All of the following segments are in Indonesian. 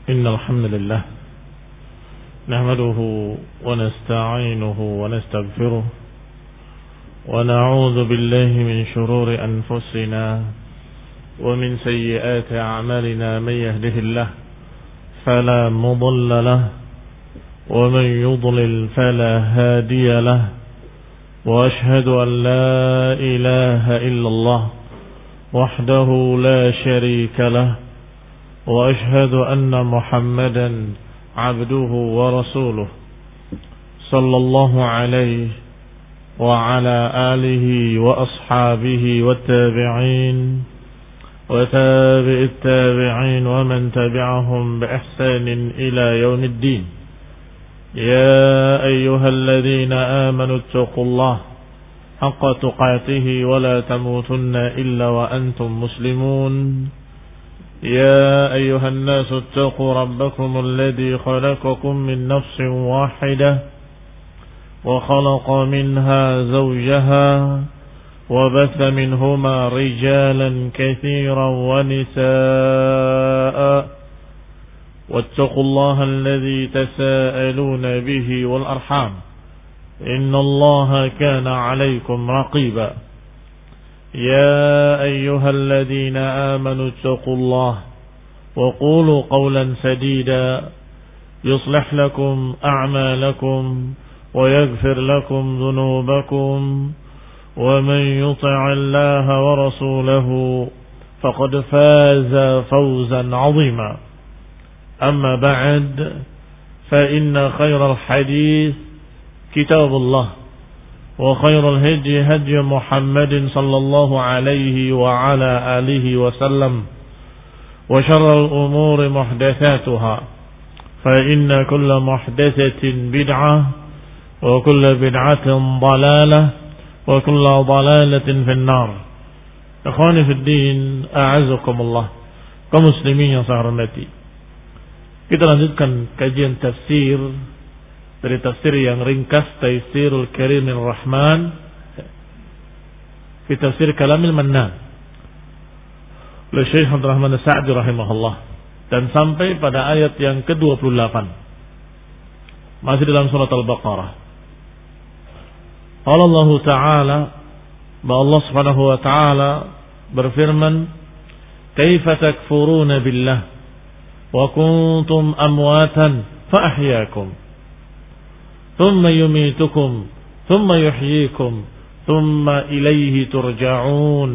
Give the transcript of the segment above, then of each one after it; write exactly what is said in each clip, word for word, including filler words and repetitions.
إن الحمد لله نحمده ونستعينه ونستغفره ونعوذ بالله من شرور أنفسنا ومن سيئات أعمالنا. من يهده الله فلا مضل له ومن يضلل فلا هادي له وأشهد أن لا إله إلا الله وحده لا شريك له وأشهد أن محمدا عبده ورسوله صلى الله عليه وعلى آله وأصحابه والتابعين وتابع التابعين ومن تبعهم بإحسان إلى يوم الدين. يا أيها الذين آمنوا اتقوا الله حق تقاته ولا تموتن إلا وأنتم مسلمون. يا أيها الناس اتقوا ربكم الذي خلقكم من نفس واحدة وخلق منها زوجها وبث منهما رجالا كثيرا ونساء واتقوا الله الذي تساءلون به والأرحام إن الله كان عليكم رقيبا. يا أيها الذين آمنوا اتقوا الله وقولوا قولا سديدا يصلح لكم أعمالكم ويغفر لكم ذنوبكم ومن يطع الله ورسوله فقد فاز فوزا عظيما. أما بعد فإن خير الحديث كتاب الله وخير الهدي هدي محمد صلى الله عليه وعلى آله وسلم وشر الأمور محدثاتها فإن كل محدثة بدعة وكل بدعة ضلالة وكل ضلالة في النار. Ikhwani fi din, a'azakumullah, kaum muslimin yang saya hormati. Kita lanjutkan kajian tafsir dari tafsir yang ringkas, Taisirul Karimir Rahman fi tafsir Kalamil Mannan oleh Syekh Abdul Rahman As-Sa'di rahimahullah, dan sampai pada ayat yang ke dua puluh delapan masih dalam surat Al-Baqarah. Allah Ta'ala, bahwa Allah Subhanahu wa Ta'ala berfirman, "Kaifa takfuruna billah wa kuntum amwatan fa ahyaakum thumma yumitukum thumma yuhyikum thumma ilaihi turja'un."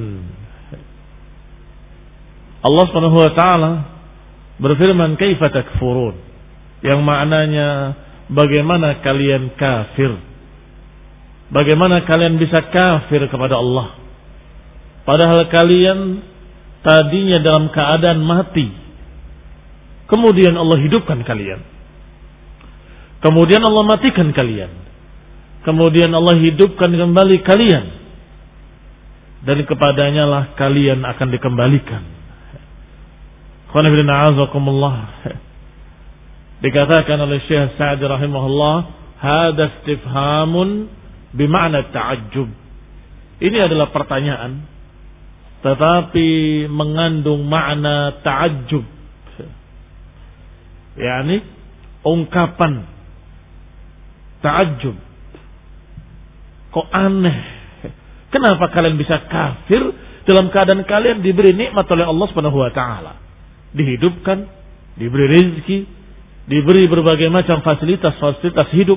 Allah Subhanahu wa Ta'ala berfirman, "Kaifa takfurun", yang maknanya bagaimana kalian kafir, bagaimana kalian bisa kafir kepada Allah padahal kalian tadinya dalam keadaan mati, kemudian Allah hidupkan kalian, kemudian Allah matikan kalian, kemudian Allah hidupkan kembali kalian, dan kepadanya lah kalian akan dikembalikan. Dikatakan oleh Syekh Sa'di rahimahullah, hadza istifhamun bima'na ta'ajjub. Ini adalah pertanyaan tetapi mengandung makna ta'ajjub, yakni ungkapan ta'ajjub. Kok aneh, kenapa kalian bisa kafir dalam keadaan kalian diberi nikmat oleh Allah Subhanahu wa Ta'ala, dihidupkan, diberi rezeki, diberi berbagai macam fasilitas-fasilitas hidup,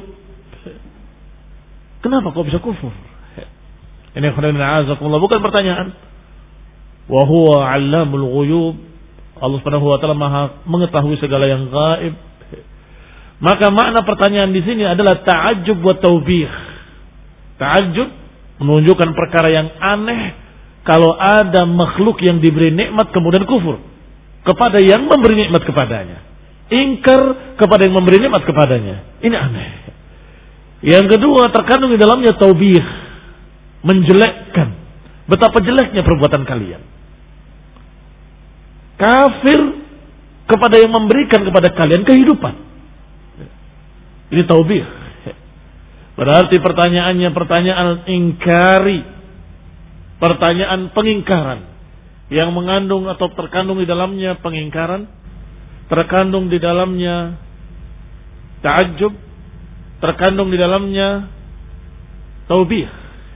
kenapa kok bisa kufur? Ini bukan pertanyaan. Wa huwa 'allamul ghuyub. Allah Subhanahu wa Ta'ala Maha mengetahui segala yang gaib. Maka makna pertanyaan di sini adalah ta'ajjub wa taubih. Ta'ajjub menunjukkan perkara yang aneh kalau ada makhluk yang diberi nikmat kemudian kufur kepada yang memberi nikmat kepadanya, ingkar kepada yang memberi nikmat kepadanya. Ini aneh. Yang kedua, terkandung di dalamnya taubih, menjelekkan betapa jeleknya perbuatan kalian. Kafir kepada yang memberikan kepada kalian kehidupan. Ini taubih. Berarti pertanyaannya pertanyaan ingkari, pertanyaan pengingkaran yang mengandung atau terkandung di dalamnya pengingkaran terkandung di dalamnya ta'ajjub, terkandung di dalamnya taubih.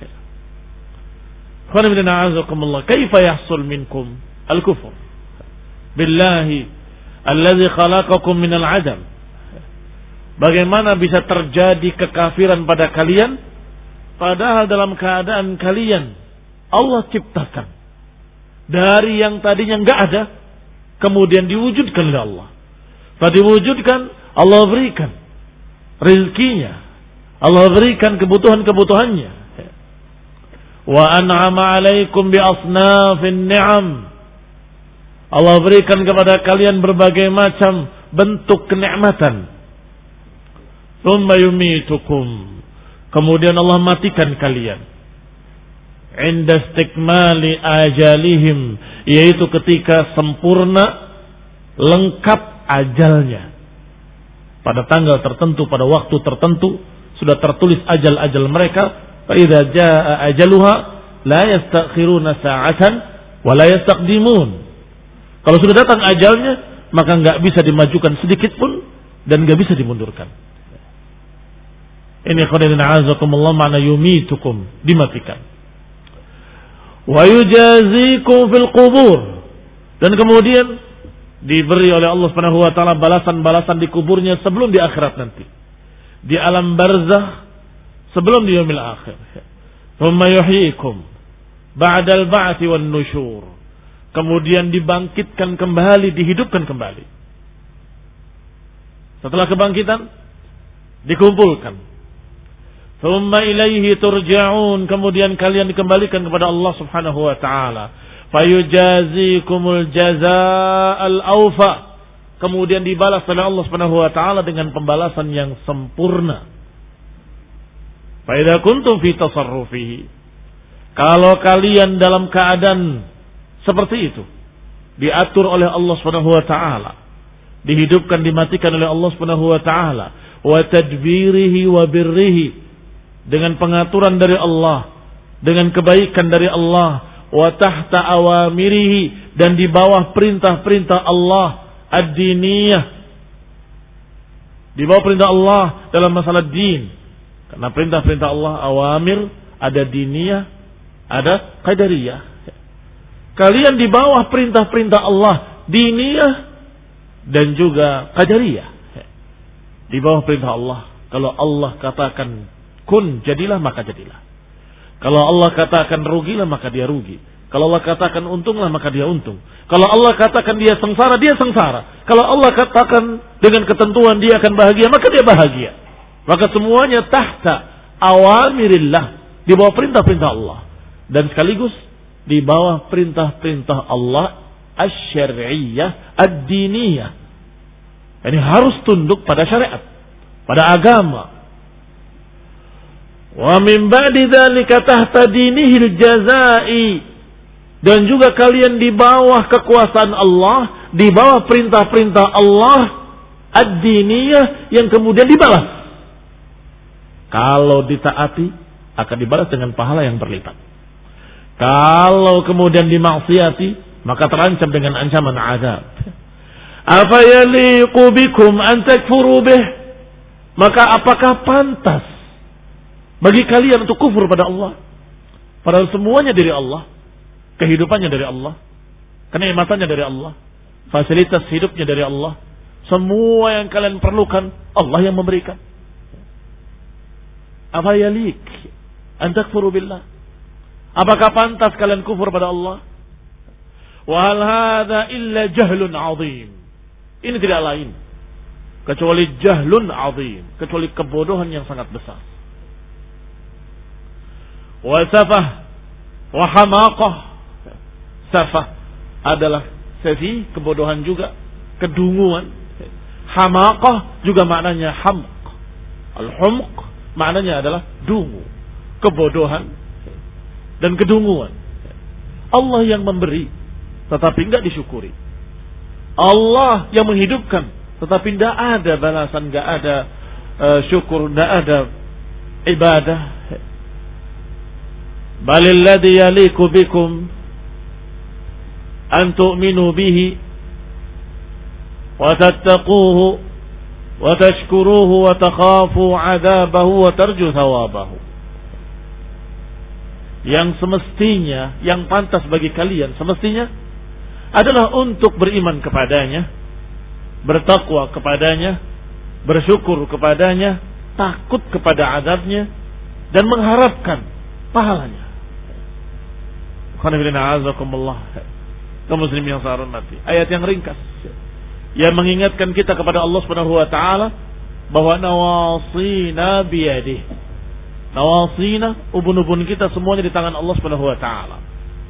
Kaifa yahsul minkum al-kufr billahi alladzi khalaqakum minal adam. Bagaimana bisa terjadi kekafiran pada kalian padahal dalam keadaan kalian Allah ciptakan dari yang tadinya enggak ada kemudian diwujudkan oleh Allah. Setelah diwujudkan Allah berikan rizkinya, Allah berikan kebutuhan-kebutuhannya. Wa an'ama 'alaikum bi asnafin ni'am. Allah berikan kepada kalian berbagai macam bentuk kenikmatan. Tsumma yumitukum. Kemudian Allah matikan kalian. Inda istikmali ajalihim, yaitu ketika sempurna lengkap ajalnya. Pada tanggal tertentu, pada waktu tertentu sudah tertulis ajal-ajal mereka. Fa idza jaa ajaluha la yastakhiruna sa'atan wa la yastaqdimun. Kalau sudah datang ajalnya, maka enggak bisa dimajukan sedikit pun dan enggak bisa dimundurkan. Ini khairin a'azakumullah ma'na yumitukum, dimatikan. Wa yujazikum fil qubur, dan kemudian diberi oleh Allah Subhanahu wa taala balasan-balasan di kuburnya sebelum di akhirat nanti. Di alam barzakh sebelum di yaumil akhir. Tsumma yuhyikum ba'dal ba'tsi wan nusyur. Kemudian dibangkitkan kembali, dihidupkan kembali. Setelah kebangkitan dikumpulkan. Tsumma ilaihi turja'un, kemudian kalian dikembalikan kepada Allah Subhanahu wa taala. Fayujazikumul jazaa'al awfa. Kemudian dibalas oleh Allah Subhanahu wa taala dengan pembalasan yang sempurna. Fa idza kuntum fi tasarrufihi. Kalau kalian dalam keadaan seperti itu, diatur oleh Allah Subhanahu wa taala, dihidupkan, dimatikan oleh Allah Subhanahu wa taala, wa tadbirihi wa birrihi, dengan pengaturan dari Allah, dengan kebaikan dari Allah, wa tahta awamirihi, dan di bawah perintah-perintah Allah ad-diniyah, di bawah perintah Allah dalam masalah din. Karena perintah-perintah Allah awamir, ada diniyah, ada qadariyah. Kalian di bawah perintah-perintah Allah diniyah dan juga qadariyah. Di bawah perintah Allah. Kalau Allah katakan kun, jadilah, maka jadilah. Kalau Allah katakan rugilah, maka dia rugi. Kalau Allah katakan untunglah, maka dia untung. Kalau Allah katakan dia sengsara, dia sengsara. Kalau Allah katakan dengan ketentuan dia akan bahagia, maka dia bahagia. Maka semuanya tahta awamirillah, di bawah perintah-perintah Allah. Dan sekaligus di bawah perintah-perintah Allah asy-syar'iyyah, ad-diniyah. Ini harus tunduk pada syariat, pada agama. Wa min ba'di dzalika tahta dinihil jazaa'i. Dan juga kalian di bawah kekuasaan Allah, di bawah perintah-perintah Allah ad-diniyah yang kemudian dibalas. Kalau ditaati akan dibalas dengan pahala yang berlipat. Kalau kemudian dimaksiati maka terancam dengan ancaman azab. Apa yaliqu bikum an takfuru bih? Maka apakah pantas bagi kalian untuk kufur pada Allah? Padahal semuanya dari Allah, kehidupannya dari Allah, kenikmatannya dari Allah, fasilitas hidupnya dari Allah, semua yang kalian perlukan Allah yang memberikan. Apa yalik an takfuru billah? Apakah pantas kalian kufur pada Allah? Wa hal hadza illa jahlun 'adzim. Ini tidak lain kecuali jahlun 'adzim, kecuali kebodohan yang sangat besar. Wa safah wa hamaqah. Safah adalah safi, kebodohan juga, kedunguan. Hamaqah juga maknanya hamq. Al-humq maknanya adalah dungu, kebodohan dan kedunguan. Allah yang memberi tetapi enggak disyukuri. Allah yang menghidupkan tetapi enggak ada balasan, enggak ada uh, syukur, enggak ada ibadah. Balil ladzi yaliqu bikum an tu'minu bihi wa tattaquhu wa tashkuruhu wa takhafu 'adzabahu wa tarju thawabahu. Yang semestinya, yang pantas bagi kalian semestinya adalah untuk beriman kepadanya, bertakwa kepadanya, bersyukur kepadanya, takut kepada azabnya, dan mengharapkan pahalanya. Kaum muslim yang saya hormati, ayat yang ringkas yang mengingatkan kita kepada Allah Subhanahu wa taala bahwa nawasina biyadihi. Nawasina, ubun-ubun kita semuanya di tangan Allah Subhanahu wa taala.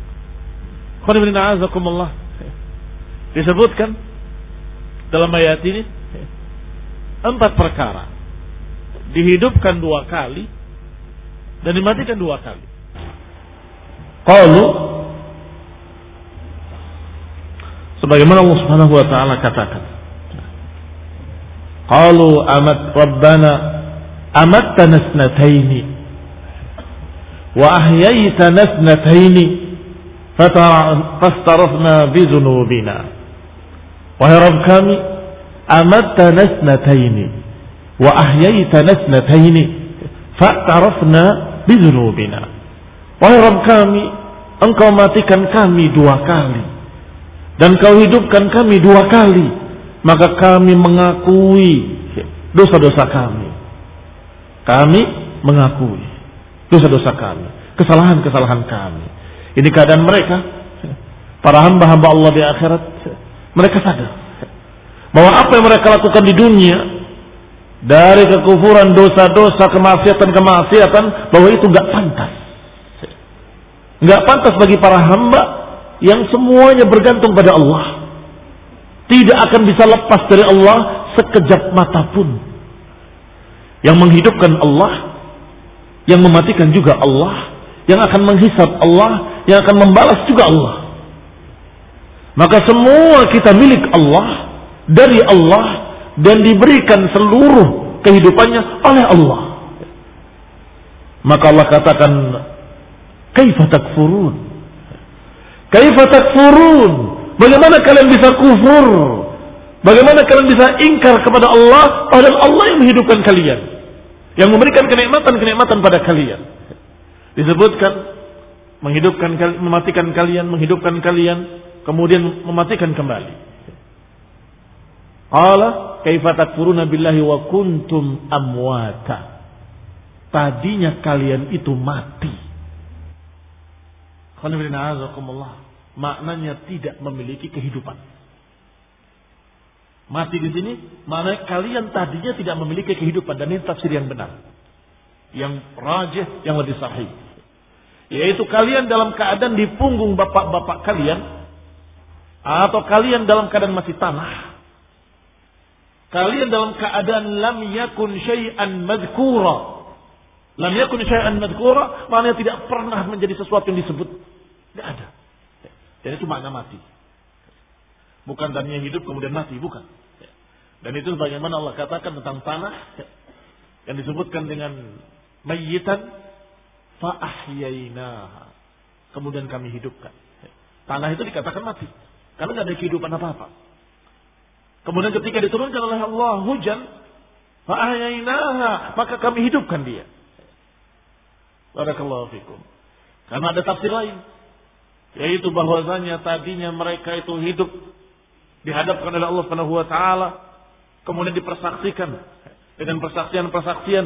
Disebutkan dalam ayat ini empat perkara. Dihidupkan dua kali dan dimatikan dua kali. Qalu, sebagaimana Allah Subhanahu wa taala katakan, qalu amat rabbana amattana snataini wa ahyaytana snataini fastarafna bi dhunubina. Wahai Rabb kami, amattana snataini wa ahyaytana snataini fastarafna bi dhunubina. Wahai Rabb kami, engkau matikan kami dua kali dan kau hidupkan kami dua kali, maka kami mengakui dosa-dosa kami. Kami mengakui dosa-dosa kami, kesalahan-kesalahan kami. Ini keadaan mereka, para hamba-hamba Allah di akhirat. Mereka sadar bahwa apa yang mereka lakukan di dunia dari kekufuran, dosa-dosa, kemaksiatan-kemaksiatan, bahwa itu gak pantas. Gak pantas bagi para hamba yang semuanya bergantung pada Allah. Tidak akan bisa lepas dari Allah sekejap mata pun. Yang menghidupkan Allah, yang mematikan juga Allah, yang akan menghisab Allah, yang akan membalas juga Allah. Maka semua kita milik Allah, dari Allah, dan diberikan seluruh kehidupannya oleh Allah. Maka Allah katakan, kaifa takfurun? Kaifa takfurun? Bagaimana kalian bisa kufur? Bagaimana kalian bisa ingkar kepada Allah, padahal Allah yang menghidupkan kalian, yang memberikan kenikmatan-kenikmatan pada kalian. Disebutkan menghidupkan, mematikan kalian, menghidupkan kalian, kemudian mematikan kembali. Qala kaifa takfuruna billahi wa kuntum amwata. Tadinya kalian itu mati. Maknanya tidak memiliki kehidupan. Mati di sini maknanya kalian tadinya tidak memiliki kehidupan, dan ini tafsir yang benar, yang rajih, yang lebih sahih. Yaitu kalian dalam keadaan di punggung bapak-bapak kalian, atau kalian dalam keadaan masih tanah. Kalian dalam keadaan lam yakun syai'an madhkura. Lam yakun syai'an madhkura maknanya tidak pernah menjadi sesuatu yang disebut. Tidak ada. Dan itu makna mati. Bukan tadinya hidup kemudian mati, bukan. Dan itu bagaimana Allah katakan tentang tanah yang disebutkan dengan mayyitan fa ahyainaha. Kemudian kami hidupkan. Tanah itu dikatakan mati karena tidak ada kehidupan apa-apa. Kemudian ketika diturunkan oleh Allah hujan, fa ahyainaha, maka kami hidupkan dia. Barakallahu fikum. Karena ada tafsir lain, yaitu bahwasanya tadinya mereka itu hidup dihadapkan oleh Allah Subhanahu wa taala, kemudian dipersaksikan dengan persaksian-persaksian.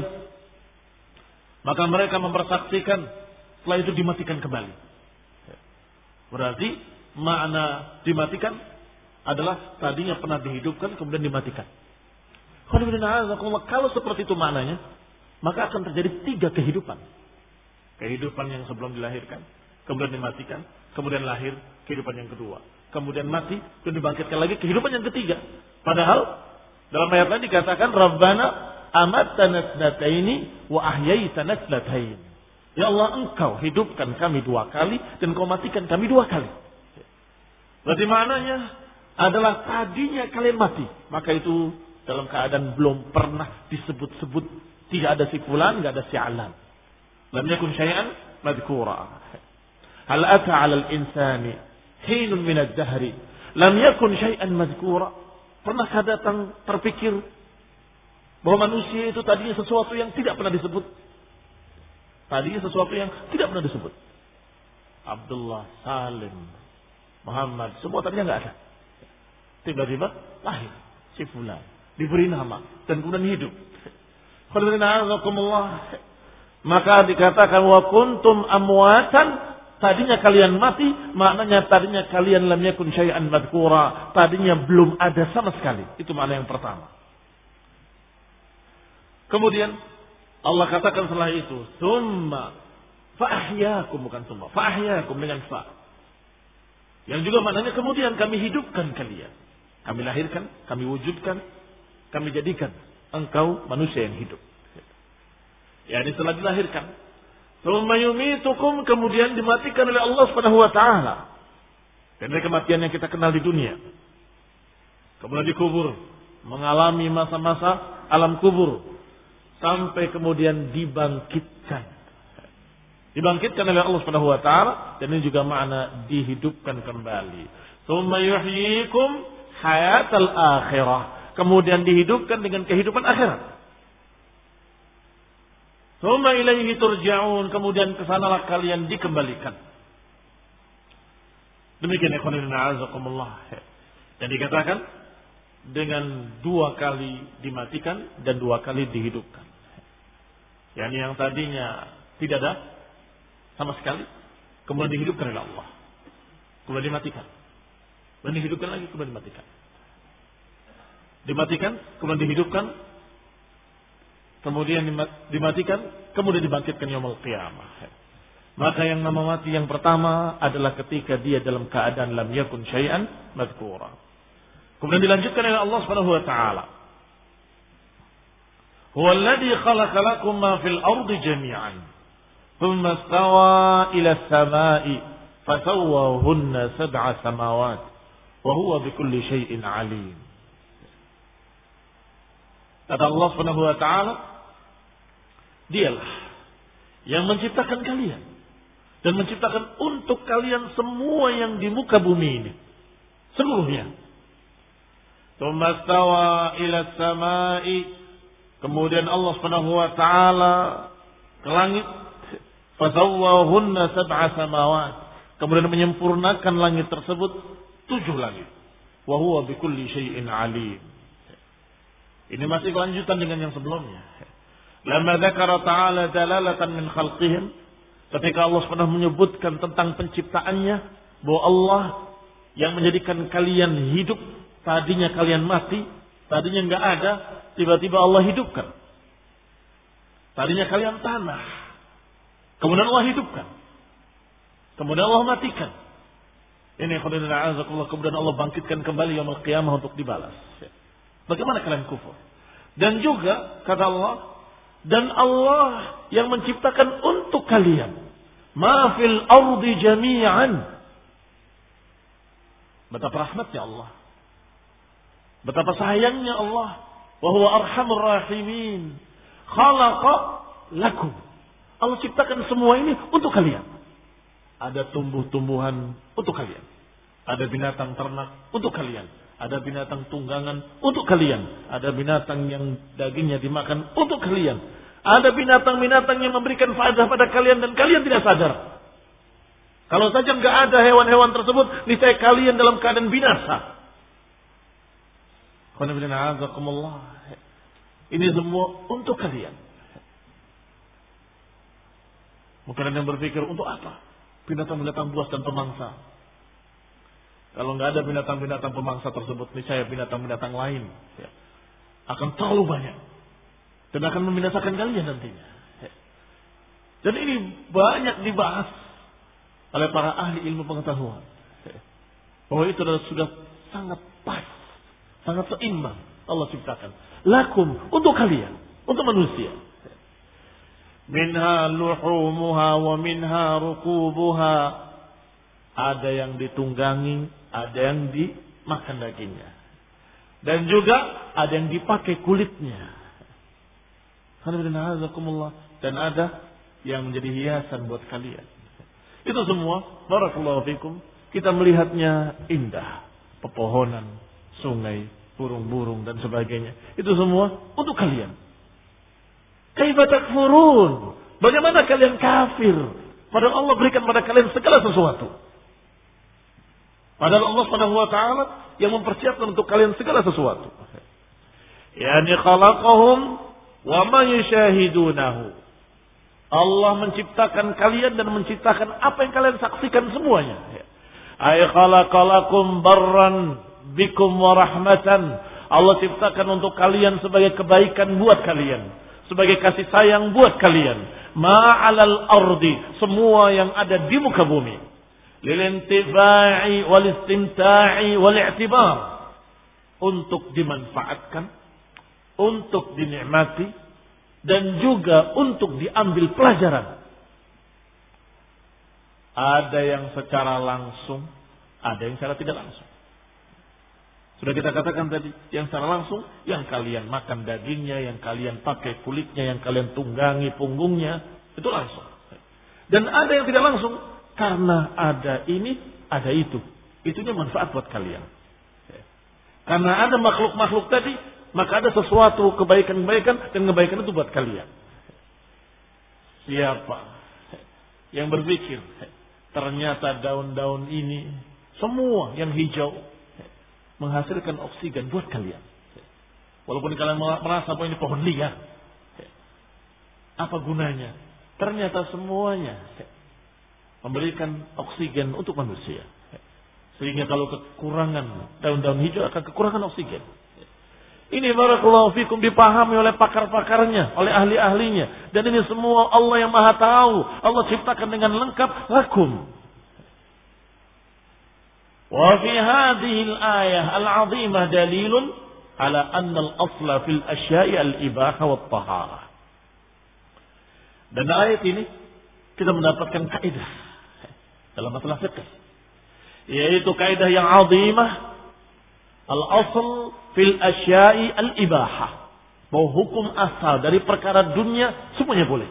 Maka mereka mempersaksikan, setelah itu dimatikan kembali. Berarti makna dimatikan adalah tadinya pernah dihidupkan kemudian dimatikan. Kalau seperti itu maknanya, maka akan terjadi tiga kehidupan. Kehidupan yang sebelum dilahirkan, kemudian dimatikan, kemudian lahir kehidupan yang kedua, kemudian mati, dan dibangkitkan lagi kehidupan yang ketiga. Padahal dalam ayat lain dikatakan Rabbana amattana snataini wa ahyaitana snatain. Ya Allah, engkau hidupkan kami dua kali dan kau matikan kami dua kali. Berarti maknanya adalah tadinya kalian mati, maka itu dalam keadaan belum pernah disebut-sebut, tidak ada si fulan, tidak ada si alan. Lam yakun syai'an madhkura. Hal ata 'ala al-insani hinun min ad-dahri lam yakun syai'an madhkura. Pernahkah datang terpikir bahwa manusia itu tadinya sesuatu yang tidak pernah disebut? Tadinya sesuatu yang tidak pernah disebut. Abdullah, Salim, Muhammad, semua tadinya nggak ada. Tiba-tiba lahir si fulan, diberi nama dan kemudian hidup. Maka dikatakan wa kuntum amwatan, tadinya kalian mati, maknanya tadinya kalian lam yakun syai'an madhkura, tadinya belum ada sama sekali. Itu makna yang pertama. Kemudian Allah katakan setelah itu, summa fa'ahyakum, bukan summa, fa'ahyakum dengan fa. Yang juga maknanya kemudian kami hidupkan kalian. Kami lahirkan, kami wujudkan, kami jadikan engkau manusia yang hidup. Ya, ini setelah dilahirkan. Summa yumitukum, kemudian dimatikan oleh Allah Subhanahu wa taala. Dan dari kematian yang kita kenal di dunia. Kemudian dikubur, mengalami masa-masa alam kubur. Sampai kemudian dibangkitkan. Dibangkitkan oleh Allah Subhanahu wa taala, dan ini juga makna dihidupkan kembali. Tsumma yuhyikum hayatal akhirah. Kemudian dihidupkan dengan kehidupan akhirat. Tsumma ilaihi turja'un, kemudian kesanalah kalian dikembalikan. Demikian ikhwan a'azakumullah. Dan dikatakan dengan dua kali dimatikan dan dua kali dihidupkan. Yani yang tadinya tidak ada sama sekali, kemudian dihidupkan oleh Allah, kemudian dimatikan, kemudian dihidupkan lagi, kemudian dimatikan, dimatikan, kemudian dihidupkan, kemudian dimatikan, kemudian dibangkitkan yaumul qiyamah. Maka yang nama mati yang pertama adalah ketika dia dalam keadaan lam yakun syai'an madhkura. Kemudian dilanjutkan oleh Allah Subhanahu wa taala. Huwa alladhi khalaqa lakum ma fil ardi jami'an, thumma istawa ila as-sama'i fasawwahunna sab'a samawat wa huwa bikulli syai'in 'alim. Kata Allah Subhanahu wa taala, dialah yang menciptakan kalian dan menciptakan untuk kalian semua yang di muka bumi ini seluruhnya. Tsumma stawa ila as-sama'i, kemudian Allah Subhanahu wa taala ke langit, fasawwahunna sab'a samawat, kemudian menyempurnakan langit tersebut tujuh langit. Wa huwa bikulli syai'in 'alim. Ini masih kelanjutan dengan yang sebelumnya. Lamma dzakara ta'ala dalalatan min khalqihim, ketika Allah pernah menyebutkan tentang penciptaannya, bahwa Allah yang menjadikan kalian hidup, tadinya kalian mati, tadinya enggak ada, tiba-tiba Allah hidupkan. Tadinya kalian tanah, kemudian Allah hidupkan, kemudian Allah matikan. Ini kemudian Allah bangkitkan kembali yaumul qiyamah untuk dibalas. Bagaimana kalian kufur? Dan juga kata Allah, dan Allah yang menciptakan untuk kalian ma fil ardi jami'an. Betapa rahmatnya Allah, betapa sayangnya Allah. Wa huwa arhamur rahimin. Khalaqa lakum, Allah ciptakan semua ini untuk kalian. Ada tumbuh-tumbuhan untuk kalian, ada binatang ternak untuk kalian, ada binatang tunggangan untuk kalian, ada binatang yang dagingnya dimakan untuk kalian, ada binatang-binatang yang memberikan faedah pada kalian dan kalian tidak sadar. Kalau saja nggak ada hewan-hewan tersebut, niscaya kalian dalam keadaan binasa. Ini semua untuk kalian. Mungkin ada yang berpikir, untuk apa binatang-binatang buas dan pemangsa? Kalau nggak ada binatang-binatang pemangsa tersebut, niscaya binatang-binatang lain ya, akan terlalu banyak dan akan membinasakan kalian nantinya. Dan ini banyak dibahas oleh para ahli ilmu pengetahuan, bahwa itu adalah sudah sangat pas, sangat seimbang. Allah ciptakan lakum, untuk kalian, untuk manusia. Minha luhumuha wa minha rukubuha. Ada yang ditunggangi, ada yang dimakan dagingnya, dan juga ada yang dipakai kulitnya. Dan ada yang menjadi hiasan buat kalian. Itu semua, barakallahu fikum, kita melihatnya indah. Pepohonan, sungai, burung-burung dan sebagainya. Itu semua untuk kalian. Kaifa takfurun? Bagaimana kalian kafir? Padahal Allah berikan pada kalian segala sesuatu. Padahal Allah Subhanahu wa taala yang mempersiapkan untuk kalian segala sesuatu. Yani khalaqahum wa ma yushahidunahu. Allah menciptakan kalian dan menciptakan apa yang kalian saksikan semuanya. Ay khalaqalakum barran bikum wa rahmatan. Allah ciptakan untuk kalian sebagai kebaikan buat kalian, sebagai kasih sayang buat kalian. Ma'alal ardi, semua yang ada di muka bumi. Lil intifa'i wal istimta'i wal i'tibar. Untuk dimanfaatkan, untuk dinikmati, dan juga untuk diambil pelajaran. Ada yang secara langsung, ada yang secara tidak langsung. Sudah kita katakan tadi, yang secara langsung, yang kalian makan dagingnya, yang kalian pakai kulitnya, yang kalian tunggangi punggungnya, itu langsung. Dan ada yang tidak langsung, karena ada ini, ada itu. Itunya manfaat buat kalian. Karena ada makhluk-makhluk tadi, maka ada sesuatu kebaikan-kebaikan, dan kebaikan itu buat kalian. Siapa yang berpikir, ternyata daun-daun ini, semua yang hijau, menghasilkan oksigen buat kalian. Walaupun kalian merasa bahwa ini pohon liar, apa gunanya? Ternyata semuanya memberikan oksigen untuk manusia. Sehingga kalau kekurangan daun-daun hijau akan kekurangan oksigen. Ini barakallahu fikum dipahami oleh pakar-pakarnya, oleh ahli-ahlinya. Dan ini semua Allah yang Maha Tahu. Allah ciptakan dengan lengkap lakum. Wa fi hadhihi al-ayah al-'azimah dalilun ala anna al-asla fil asya'i al-ibaha wat taharah. Dan ayat ini kita mendapatkan kaidah dalam masalah fikih, yaitu kaidah yang 'azimah. Al-asl fil asya'i al-ibahah. Bahwa hukum asal dari perkara dunia semuanya boleh.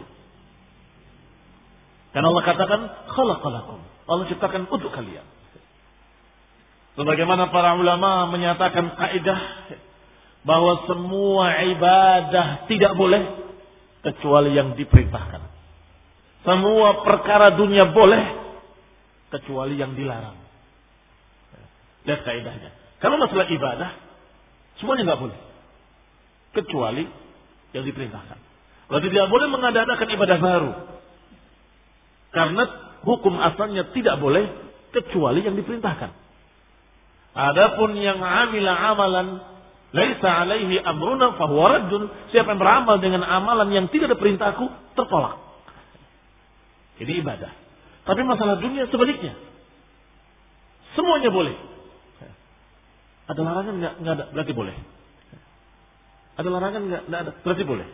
Karena Allah katakan khalaqalakum. Allah ciptakan untuk kalian. Sebagaimana para ulama menyatakan kaidah bahwa semua ibadah tidak boleh kecuali yang diperintahkan. Semua perkara dunia boleh kecuali yang dilarang. Lihat kaidahnya. Kalau masalah ibadah, semuanya nggak boleh, kecuali yang diperintahkan. Berarti tidak boleh mengadakan ibadah baru, karena hukum asalnya tidak boleh kecuali yang diperintahkan. Adapun yang amila amalan laisa alaihi amruna fahuwa raddun. Siapa yang beramal dengan amalan yang tidak ada perintahku, tertolak. Ini ibadah. Tapi masalah dunia sebaliknya, semuanya boleh. Ada larangan enggak? Enggak ada, berarti boleh. Ada larangan enggak? Enggak ada, berarti boleh.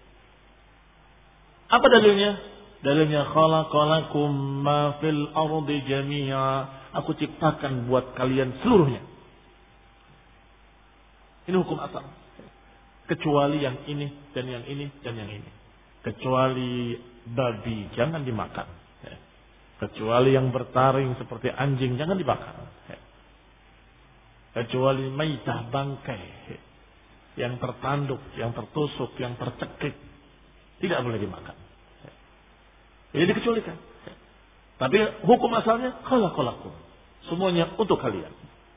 Apa dalilnya? Dalilnya khalaqalakum ma fil ardi jami'a. Aku ciptakan buat kalian seluruhnya. Ini hukum asal. Kecuali yang ini dan yang ini dan yang ini. Kecuali babi jangan dimakan. Kecuali yang bertaring seperti anjing jangan dimakan. Kecuali maitah bangkai yang tertanduk, yang tertusuk, yang tercekik tidak boleh dimakan. Ini dikecualikan. Tapi hukum asalnya khalaqalakum. Semuanya untuk kalian.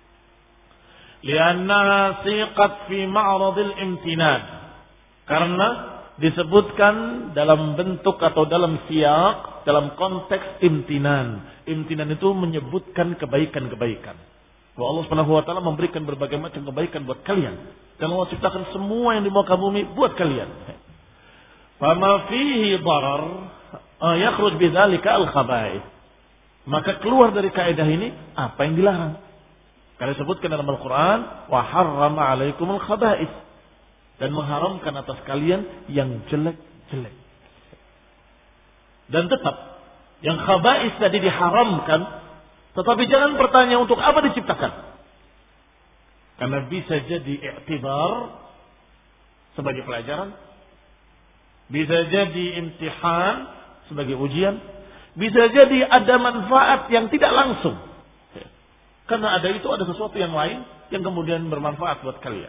Lianna siqat fi ma'radil imtinan. Karena disebutkan dalam bentuk atau dalam siyak, dalam konteks imtinan. Imtinan itu menyebutkan kebaikan-kebaikan. Bahwa Allah Subhanahu wa taala memberikan berbagai macam kebaikan buat kalian. Dan Allah ciptakan semua yang di muka bumi buat kalian. Fama fihi darar yakhruj bidzalika al-khaba'ith. Maka keluar dari kaidah ini apa yang dilarang. Karena disebutkan dalam Al-Qur'an wa harrama 'alaikumul khaba'ith. Dan mengharamkan atas kalian yang jelek-jelek. Dan tetap yang khaba'ith tadi diharamkan. Tetapi jangan bertanya untuk apa diciptakan. Karena bisa jadi i'tibar sebagai pelajaran. Bisa jadi imtihan sebagai ujian. Bisa jadi ada manfaat yang tidak langsung. Karena ada itu ada sesuatu yang lain yang kemudian bermanfaat buat kalian.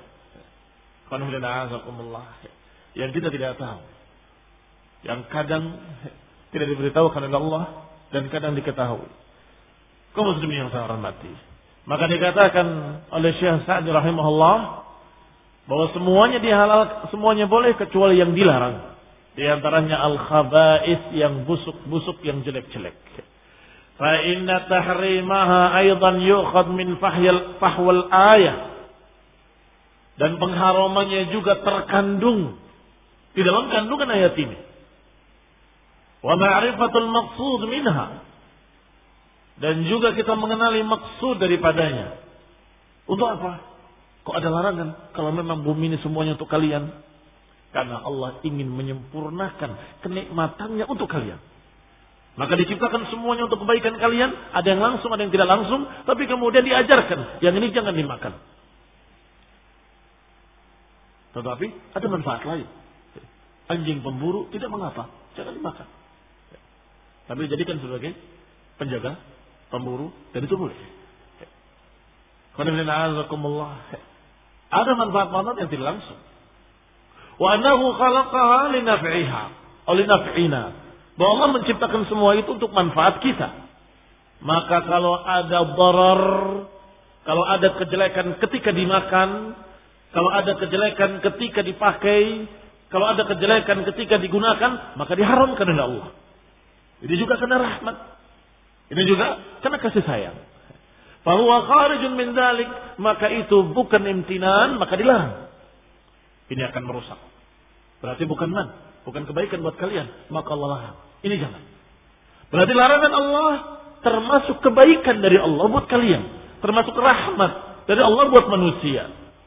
Yang kita tidak tahu. Yang kadang tidak diberitahukan oleh Allah dan kadang diketahui. Kaum muslimin yang saya hormati. Maka dikatakan oleh Syekh Sa'di rahimahullah bahwa semuanya dihalal, semuanya boleh kecuali yang dilarang. Di antaranya al-khaba'is, yang busuk-busuk, yang jelek-jelek. Fa inna tahrimaha aidan yu'khad min fahyal fahwal ayah. Dan pengharamannya juga terkandung di dalam kandungan ayat ini. Wa ma'rifatul maqsud minha. Dan juga kita mengenali maksud daripadanya. Untuk apa? Kok ada larangan kalau memang bumi ini semuanya untuk kalian? Karena Allah ingin menyempurnakan kenikmatannya untuk kalian. Maka diciptakan semuanya untuk kebaikan kalian. Ada yang langsung, ada yang tidak langsung. Tapi kemudian diajarkan, yang ini jangan dimakan. Tetapi ada manfaat lain. Anjing pemburu tidak mengapa, jangan dimakan. Tapi jadikan sebagai penjaga pemburu, dan itu boleh. Ada manfaat-manfaat yang tidak langsung. Wa annahu khalaqaha li naf'iha, aw li naf'ina. Bahwa Allah menciptakan semua itu untuk manfaat kita. Maka kalau ada darar, kalau ada kejelekan ketika dimakan, kalau ada kejelekan ketika dipakai, kalau ada kejelekan ketika digunakan, maka diharamkan oleh Allah. Ini juga karena rahmat. Ini juga karena kasih sayang. Fahuwa kharijun min dzalik, maka itu bukan imtinan, maka dilarang. Ini akan merusak. Berarti bukan man, bukan kebaikan buat kalian, maka Allah larang. Ini jangan. Berarti larangan Allah termasuk kebaikan dari Allah buat kalian, termasuk rahmat dari Allah buat manusia.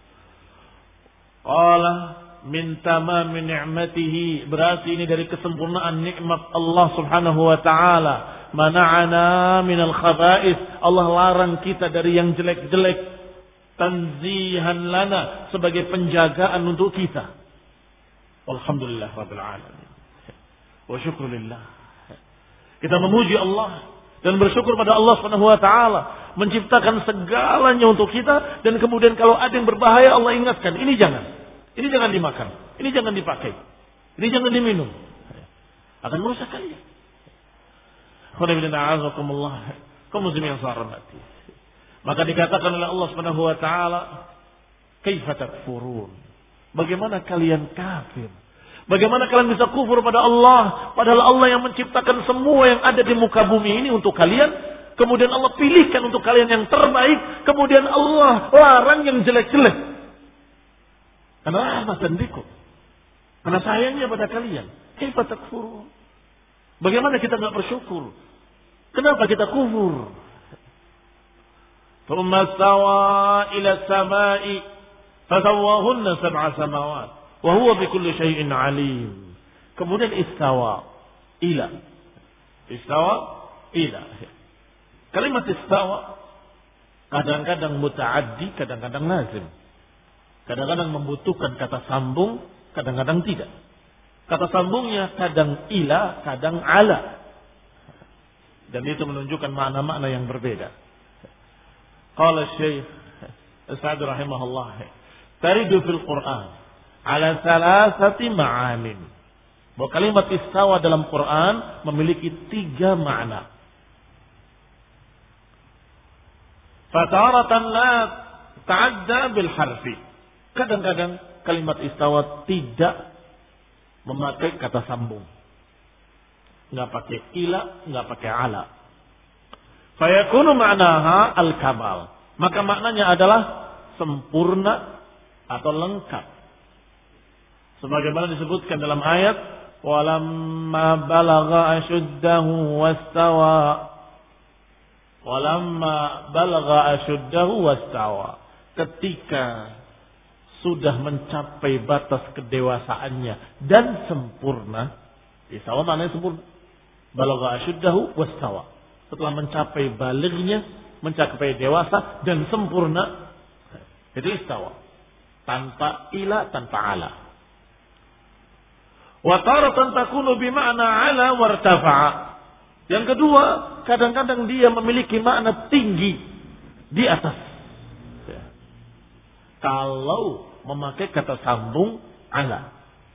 Qala min tamami ni'matihi, berarti ini dari kesempurnaan nikmat Allah Subhanahu wa taala. Mana'ana minal khaba'is, Allah larang kita dari yang jelek-jelek, tanzihan lana, sebagai penjagaan untuk kita. Alhamdulillah rabbil alamin. Wa syukrulillah. Kita memuji Allah dan bersyukur pada Allah Subhanahu wa taala menciptakan segalanya untuk kita, dan kemudian kalau ada yang berbahaya Allah ingatkan, ini jangan. Ini jangan dimakan, ini jangan dipakai, ini jangan diminum. Akan merusak kalian. Kaum muslimin yang saya hormati. Maka dikatakan oleh Allah Subhanahu wa taala, "Kaifa takfurun?" Bagaimana kalian kafir? Bagaimana kalian bisa kufur pada Allah, padahal Allah yang menciptakan semua yang ada di muka bumi ini untuk kalian, kemudian Allah pilihkan untuk kalian yang terbaik, kemudian Allah larang yang jelek-jelek. Karena rahmat dan dikut. Karena sayangnya pada kalian. Kaifa takfurun? Bagaimana kita enggak bersyukur? Kenapa kita kufur? Thumma stawa ila samai fasawwahunna sab'a samawat wa huwa bikulli syai'in alim. Kemudian istawa ila. Istawa ila. Kalimat istawa kadang-kadang muta'addi, kadang-kadang lazim. Kadang-kadang membutuhkan kata sambung, kadang-kadang tidak. Kata sambungnya kadang ila, kadang ala. Dan itu menunjukkan makna-makna yang berbeda. Qala Syekh Sa'di rahimahullah, taridu fil Qur'an ala salasati ma'anin. Bahwa kalimat istawa dalam Quran memiliki tiga makna. Fataratan la ta'adda bil harfi. Kadang-kadang kalimat istawa tidak memakai kata sambung. Enggak pakai ila, enggak pakai ala. Fayakunu ma'naha al-kamal. Maka maknanya adalah sempurna atau lengkap. Sebagaimana disebutkan dalam ayat, walamma balagha ashuddahu wastawa. Walamma balagha ashuddahu wastawa. Ketika sudah mencapai batas kedewasaannya dan sempurna. Istawa maknanya sempurna. Balagha ashuddahu wastawa. Setelah mencapai balignya, mencapai dewasa dan sempurna, itu istawa. Tanpa ila, tanpa ala. Wa taratan takunu bima'na ala wartafa'a. Yang kedua, kadang-kadang dia memiliki makna tinggi di atas. Ya. Kalau memakai kata sambung ala.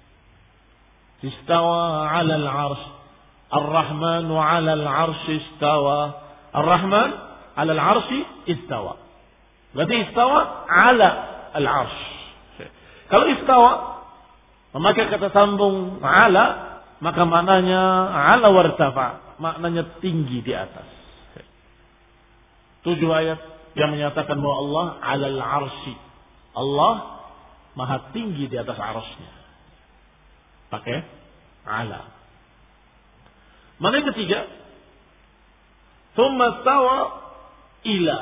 Istawa 'alal 'arsy. Ar-Rahmanu 'alal 'arsy istawa. Ar-Rahman 'alal 'arsy istawa. Berarti istawa 'ala al-'arsy. Kalau istawa memakai kata sambung 'ala, maka maknanya 'ala wartafa, maknanya tinggi di atas. Tujuh ayat yang menyatakan bahwa Allah 'alal 'arsy. Allah maha tinggi di atas 'arsy-Nya. Pakai ala. Mana yang ketiga? Tsumma stawa ila.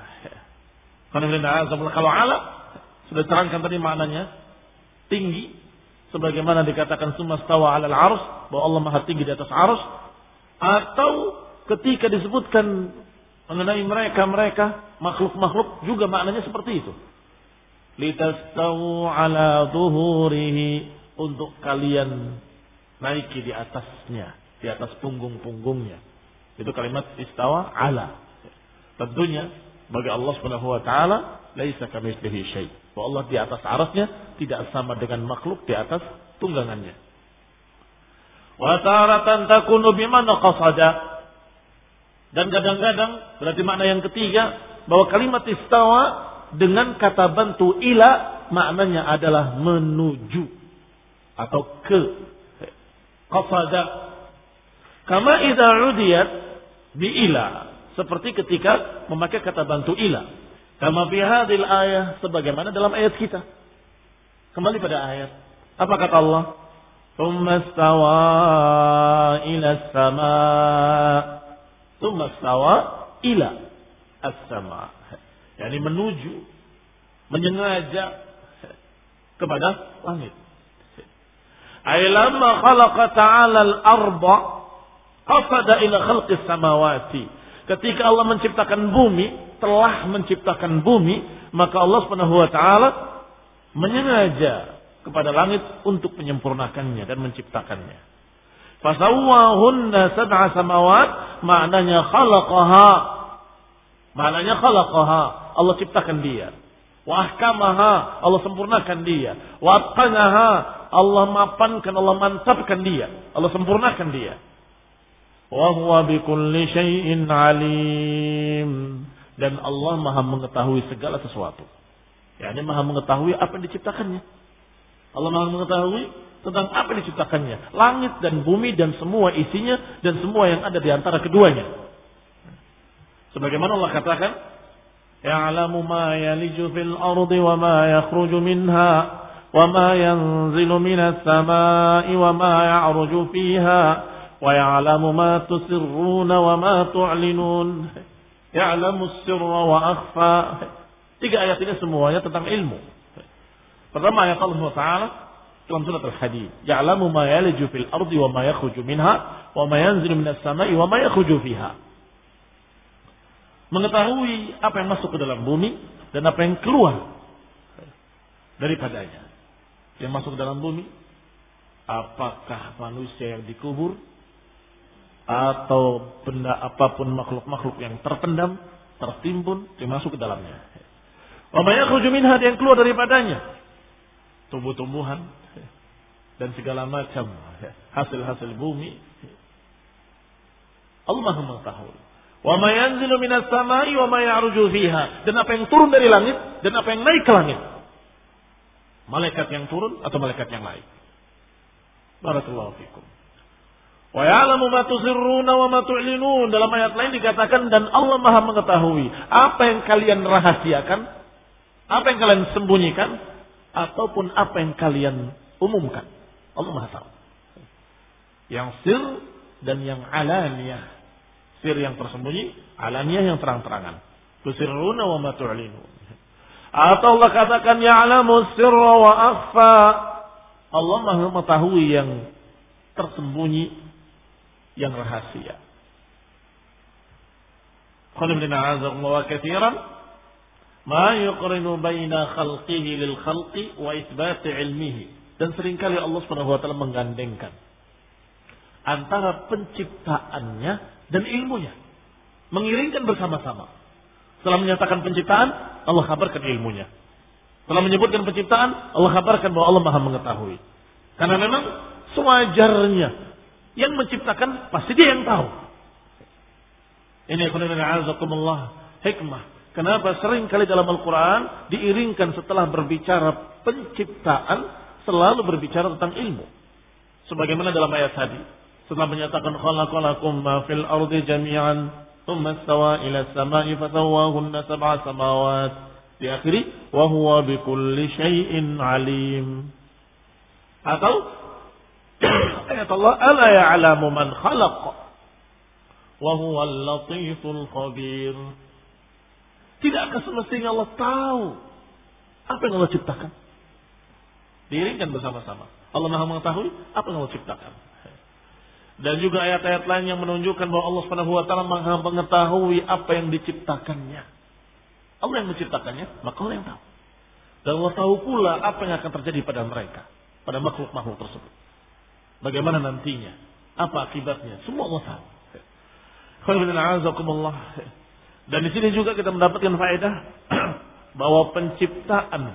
Kalau ala sudah terangkan tadi maknanya tinggi, sebagaimana dikatakan tsumma stawa 'alal 'arsy, bahwa Allah maha tinggi di atas 'arsy, atau ketika disebutkan mengenai mereka-mereka makhluk-makhluk juga maknanya seperti itu. Litastawu 'ala dhuhurihi, untuk kalian naiki di atasnya, di atas punggung-punggungnya. Itu kalimat istawa ala. Tentunya bagi Allah Subhanahu wa taala laisa kamitslihi syai'. Bahwa Allah di atas arasnya tidak sama dengan makhluk di atas tunggangannya. Wa taratan takunu bimana qasada. Dan kadang-kadang berarti makna yang ketiga bahwa kalimat istawa dengan kata bantu ila maknanya adalah menuju atau ke. Qasada kama idza udiyat bi ila, seperti ketika memakai kata bantu ila. Kama fi hadhil ayah, sebagaimana dalam ayat kita. Kembali pada ayat. Apa kata Allah? Tsumma stawa ila as-samaa. Tsumma stawa ila as-samaa. Yani menuju, menyengaja kepada langit. Ailamma khalaqa ta'ala al-arba qasada ila khalqis samawati. Ketika Allah menciptakan bumi, telah menciptakan bumi, maka Allah Subhanahu wa taala menyengaja kepada langit untuk menyempurnakannya dan menciptakannya. Fasawwahunna sab'a samawat, maknanya khalaqaha. Maknanya khalaqaha, Allah ciptakan dia. Wa ahkamaha, Allah sempurnakan dia. Wa atqanaha, Allah mapankan, Allah mantapkan dia, Allah sempurnakan dia. Wa huwa bikulli syai'in alim, dan Allah maha mengetahui segala sesuatu. Ya, ini maha mengetahui apa yang diciptakannya. Allah maha mengetahui tentang apa yang diciptakannya, langit dan bumi dan semua isinya dan semua yang ada di antara keduanya. Sebagaimana Allah katakan, ya'lamu ma yaliju fil ardi wa ma yakhruju minha وَمَا يَنْزِلُ مِنَ السَّمَاءِ وَمَا يَعْرُجُ فِيهَا وَيَعْلَمُ مَا تُسِرُّونَ وَمَا تُعْلِنُونَ يَعْلَمُ السِّرَّ وَأَخْفَى. Tiga ayat ini semuanya tentang ilmu. Pertama ayat Allah Taala dalam surat Al-Hadid, ya'lamu ma yaliju fil ardi wa ma yakhruju minha wa ma yanzilu minas sama'i wa ma yakhruju fiha. Mengetahui apa yang masuk ke dalam bumi dan apa yang keluar daripadanya. Yang masuk ke dalam bumi, apakah manusia yang dikubur atau benda apapun, makhluk-makhluk yang terpendam, tertimbun, yang masuk ke dalamnya. Wa ma yakhruju minha, yang keluar daripadanya, tumbuh-tumbuhan dan segala macam hasil-hasil bumi. Allah Maha mengetahui. Wa ma yanzilu minas sama'i wa ma ya'ruju fiha, dan apa yang turun dari langit dan apa yang naik ke langit. Malaikat yang turun atau malaikat yang naik. Barakallahu fikum. Wa ya'lamu ma tusirruna wa ma tu'linun. Dalam ayat lain dikatakan, dan Allah Maha mengetahui apa yang kalian rahasiakan, apa yang kalian sembunyikan, ataupun apa yang kalian umumkan. Allah Maha tahu. Yang sir dan yang alaniyah. Sir yang tersembunyi, alaniyah yang terang-terangan. Tusirruna wa ma tu'linun. Atau Allah katakan ya'lamu sirra wa akhfa. Allah Maha mengetahui yang tersembunyi, yang rahasia. Qul inna a'udzu wa katsiran ma yuqrinu baina khalqihi lil khalqi wa itsbati ilmihi. Dan seringkali Allah Subhanahu wa taala menggandengkan antara penciptaannya dan ilmunya, mengiringkan bersama-sama. Setelah menyatakan penciptaan, Allah kabarkan ilmunya. Setelah menyebutkan penciptaan, Allah kabarkan bahwa Allah Maha mengetahui. Karena memang sewajarnya yang menciptakan pasti Dia yang tahu. Ini azakumullah hikmah. Kenapa sering kali dalam Al-Quran diiringkan setelah berbicara penciptaan selalu berbicara tentang ilmu. Sebagaimana dalam ayat tadi, setelah menyatakan khalaqalakum ma fil ardi jami'an thumma istawa ila as-sama'i fasawwahunna sab'a samawat. Diakhiri wa huwa bikulli syai'in alim. Atau ayat Allah, ala ya'lamu man khalaq wa huwa al-latiful khabir. Tidakkah semestinya Allah tahu apa yang Allah ciptakan? Diiringkan bersama-sama. Allah Maha mengetahui apa yang Allah ciptakan. Dan juga ayat-ayat lain yang menunjukkan bahwa Allah Subhanahu wa taala Maha mengetahui apa yang diciptakannya. Allah yang menciptakannya, maka Allah yang tahu. Dan Allah tahu pula apa yang akan terjadi pada mereka, pada makhluk-makhluk tersebut. Bagaimana nantinya, apa akibatnya, semua Allah tahu. Dan di sini juga kita mendapatkan faedah bahwa penciptaan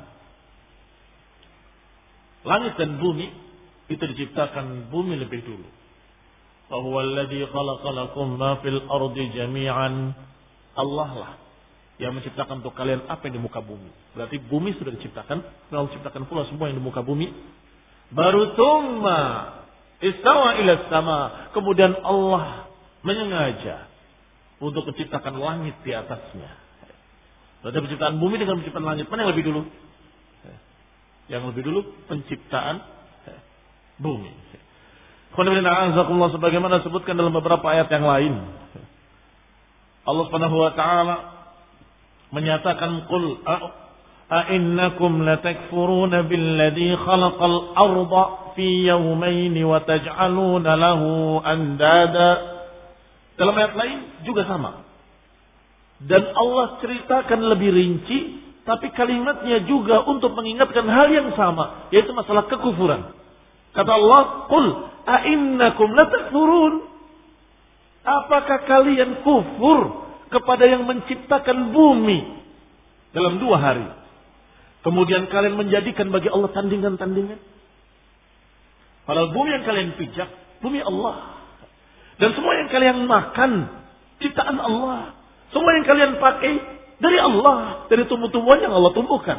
langit dan bumi itu diciptakan bumi lebih dulu. Wa huwa alladhi khalaqa lakum ma fil ardi jami'an. Allah lah yang menciptakan untuk kalian apa yang di muka bumi. Berarti bumi sudah diciptakan, Allah ciptakan pula semua yang di muka bumi. Baru tsumma istawa ila sama, kemudian Allah menyengaja untuk menciptakan langit di atasnya. Berarti penciptaan bumi dengan penciptaan langit, mana yang lebih dulu? Yang lebih dulu penciptaan bumi. Sebagaimana disebutkan dalam beberapa ayat yang lain, Allah Subhanahu wa taala menyatakan, qul a'innakum latakfuruna billadzi khalaqal arda fi yawmayn wa taj'aluna lahu andada. Dalam ayat lain juga sama. Dan Allah ceritakan lebih rinci, tapi kalimatnya juga untuk mengingatkan hal yang sama, yaitu masalah kekufuran. Kata Allah, qul a'innakum latakfurun. Apakah kalian kufur kepada yang menciptakan bumi dalam dua hari? Kemudian kalian menjadikan bagi Allah tandingan-tandingan. Padahal bumi yang kalian pijak, bumi Allah. Dan semua yang kalian makan, ciptaan Allah. Semua yang kalian pakai, dari Allah. Dari tumbuh-tumbuhan yang Allah tumbuhkan.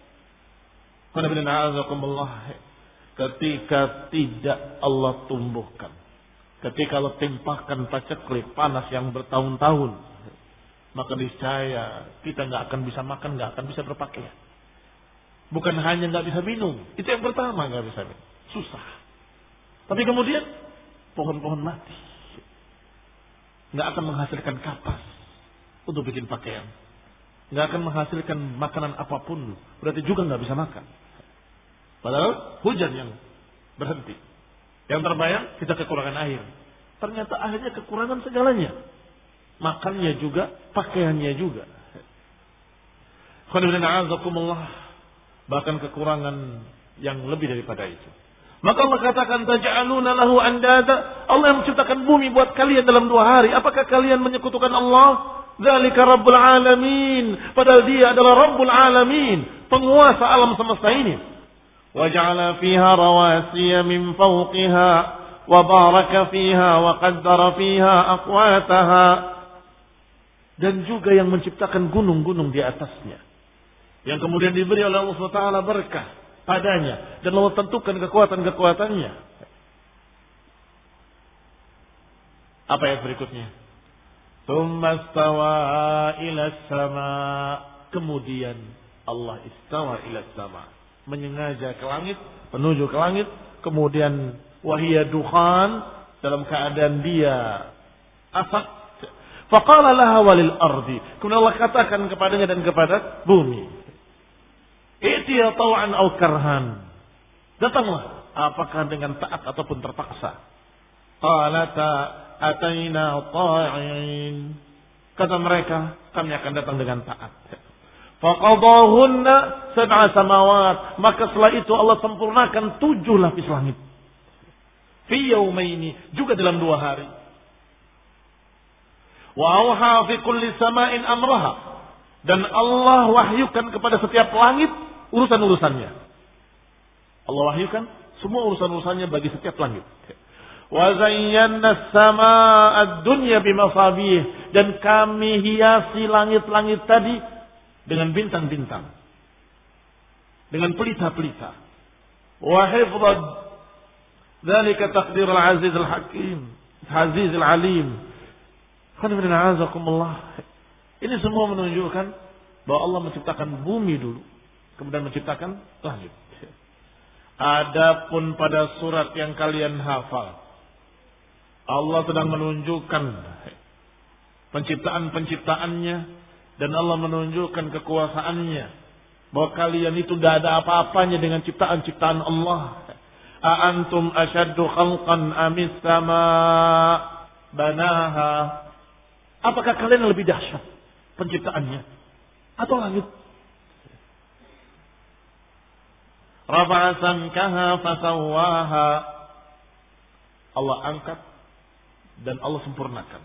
Ketika tidak Allah tumbuhkan, ketika Allah timpahkan paceklik panas yang bertahun-tahun, maka niscaya kita nggak akan bisa makan, nggak akan bisa berpakaian. Bukan hanya nggak bisa minum, itu yang pertama, nggak bisa minum, susah. Tapi kemudian pohon-pohon mati, nggak akan menghasilkan kapas untuk bikin pakaian, nggak akan menghasilkan makanan apapun, berarti juga nggak bisa makan. Padahal hujan yang berhenti, yang terbayang kita kekurangan air. Ternyata akhirnya kekurangan segalanya, makannya juga, pakaiannya juga. Bahkan kekurangan yang lebih daripada itu. Maka Allah katakan, taj'aluna lahu andada. Allah yang menciptakan bumi buat kalian dalam dua hari. Apakah kalian menyekutukan Allah? Dzalika Rabbul Alamin. Padahal Dia adalah Rabbul Alamin, penguasa alam semesta ini. وَجَعَلَ فِيهَا رَوَاسِيَ مِنْ فَوْقِهَا وَبَارَكَ فِيهَا وَقَدَّرَ فِيهَا أَقْوَاتَهَا. Dan juga yang menciptakan gunung-gunung di atasnya, yang kemudian diberi oleh Allah subhanahu wa taala berkah padanya, dan Allah tentukan kekuatan-kekuatannya. Apa yang berikutnya? Tsumma istawa ila sama. Kemudian Allah istawa ila sama, menyengaja ke langit, menuju ke langit, kemudian wahia dukhan, dalam keadaan dia asap. Faqala laha walil ardi. Kemudian Allah katakan kepadanya dan kepada bumi, I'tiya taw'an aw karhan. Datanglah, apakah dengan taat ataupun terpaksa. Qalata ataina ta'in. Kata mereka, kami akan datang dengan taat. Faqadahunna sab'a samawat. Maka setelah itu Allah sempurnakan tujuh lapis langit. Fi yawmaini, juga dalam dua hari. Wa awha fi kulli sama'in amraha. Dan Allah wahyukan kepada setiap langit urusan-urusannya. Allah wahyukan semua urusan-urusannya bagi setiap langit. Wa zayyana as-samaa'a ad-dunya bimasabih, dan kami hiasi langit-langit tadi dengan bintang-bintang, dengan pelita-pelita. Wa hifdhan, dzalika taqdirul aziz al-hakim, aziz al-alim. Khana azakumullah. Ini semua menunjukkan bahwa Allah menciptakan bumi dulu, kemudian menciptakan langit. Adapun pada surat yang kalian hafal, Allah sedang menunjukkan penciptaan-penciptaannya, dan Allah menunjukkan kekuasaannya, bahwa kalian itu tidak ada apa-apanya dengan ciptaan-ciptaan Allah. A'antum asyaddu khalqan amis sama banaha. Apakah kalian lebih dahsyat penciptaannya atau langit? Rafa'a samkaha fasawwaha. Allah angkat dan Allah sempurnakan.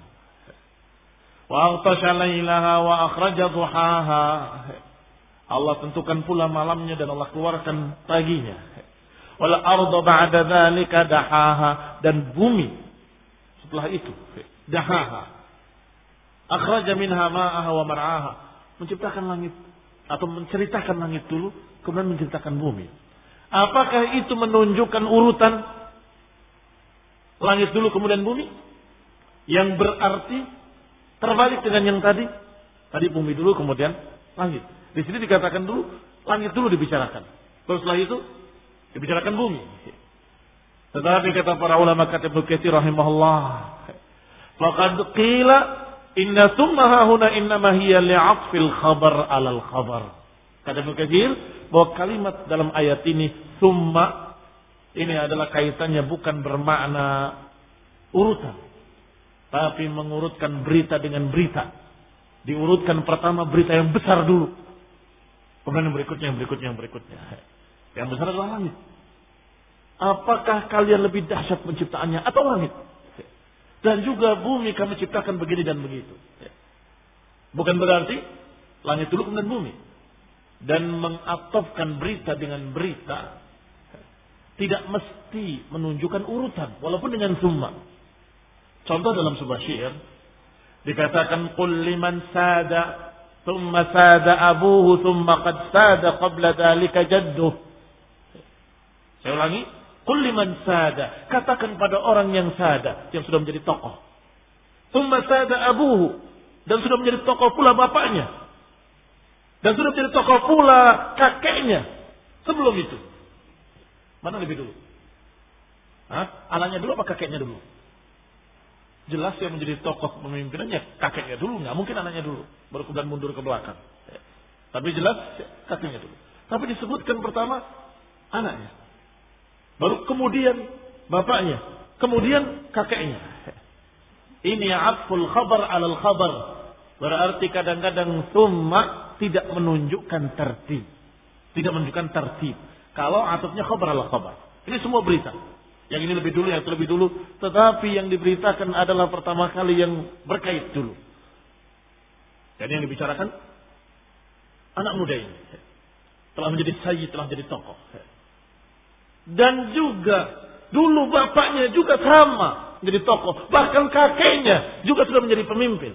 Wa aghtasha lailaha wa akhraja duhaha. Allah tentukan pula malamnya dan Allah keluarkan paginya. Wal arda ba'da dzalika dahaha, dan bumi setelah itu dahaha. Akhraja minha ma'aha wa mar'aha, menciptakan langit atau menceritakan langit dulu, kemudian menciptakan bumi. Apakah itu menunjukkan urutan langit dulu kemudian bumi? Yang berarti terbalik dengan yang tadi. Tadi bumi dulu kemudian langit. Di sini dikatakan dulu langit dulu dibicarakan. Terus setelah itu dibicarakan bumi. Tetapi kata para ulama, kata Ibnu Katsir rahimahullah, faqad qila inna summa huna innama hiya li'atfil khabar 'alal khabar. Kata Ibnu Katsir bahwa kalimat dalam ayat ini summa ini adalah kaitannya bukan bermakna urutan, tapi mengurutkan berita dengan berita. Diurutkan pertama berita yang besar dulu, kemudian yang berikutnya, yang berikutnya, yang berikutnya. Yang besar adalah langit. Apakah kalian lebih dahsyat penciptaannya atau langit? Dan juga bumi kami ciptakan begini dan begitu. Bukan berarti langit dulu kemudian bumi. Dan mengatofkan berita dengan berita tidak mesti menunjukkan urutan, walaupun dengan summa. Contoh dalam sebuah syair dikatakan qul liman sada thumma sada abuhu thumma qad sada qabla dhalika jadduh. Saya ulangi, qul liman sada, katakan pada orang yang sada, yang sudah menjadi tokoh. Thumma sada abuhu, dan sudah menjadi tokoh pula bapaknya. Dan sudah menjadi tokoh pula kakeknya. Sebelum itu, mana lebih dulu? Hah? Anaknya dulu apa kakeknya dulu? Jelas yang menjadi tokoh pemimpinannya kakeknya dulu, nggak mungkin anaknya dulu, baru kemudian mundur ke belakang. Tapi jelas kakeknya dulu. Tapi disebutkan pertama anaknya, baru kemudian bapaknya, kemudian kakeknya. Ini atful khabar 'alal khabar. Berarti kadang-kadang summa tidak menunjukkan tertib, tidak menunjukkan tertib. Kalau atufnya khabar 'alal khabar. Ini semua berita. Yang ini lebih dulu, yang itu lebih dulu. Tetapi yang diberitakan adalah pertama kali yang berkait dulu. Dan yang dibicarakan anak muda ini telah menjadi sayyid, telah menjadi tokoh. Dan juga dulu bapaknya juga sama menjadi tokoh. Bahkan kakeknya juga sudah menjadi pemimpin.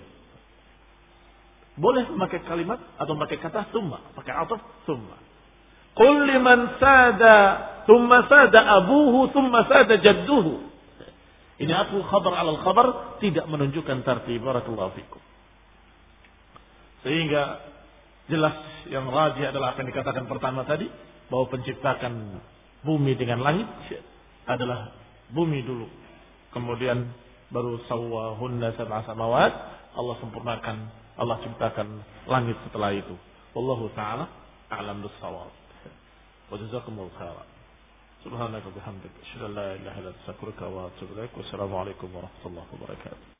Boleh memakai kalimat atau memakai kata summa, pakai ataf summa. Qul liman sada thumma sada abuhu thumma sada jadduhu. Ini atfu khabar 'alal khabar, tidak menunjukkan tartib. Barakallahu fikum. Sehingga jelas yang rajih adalah apa yang dikatakan pertama tadi, bahwa penciptakan bumi dengan langit adalah bumi dulu, kemudian baru sawwahunna sab'a samawat, Allah sempurnakan, Allah ciptakan langit setelah itu. Wallahu ta'ala a'lam bis-shawab. Wa jazakumullahu khairan. Subhanaka wa bihamdika asyhadu an la ilaha illa anta astaghfiruka wa atubu ilaik. Wassalamu alaikum warahmatullahi wabarakatuh.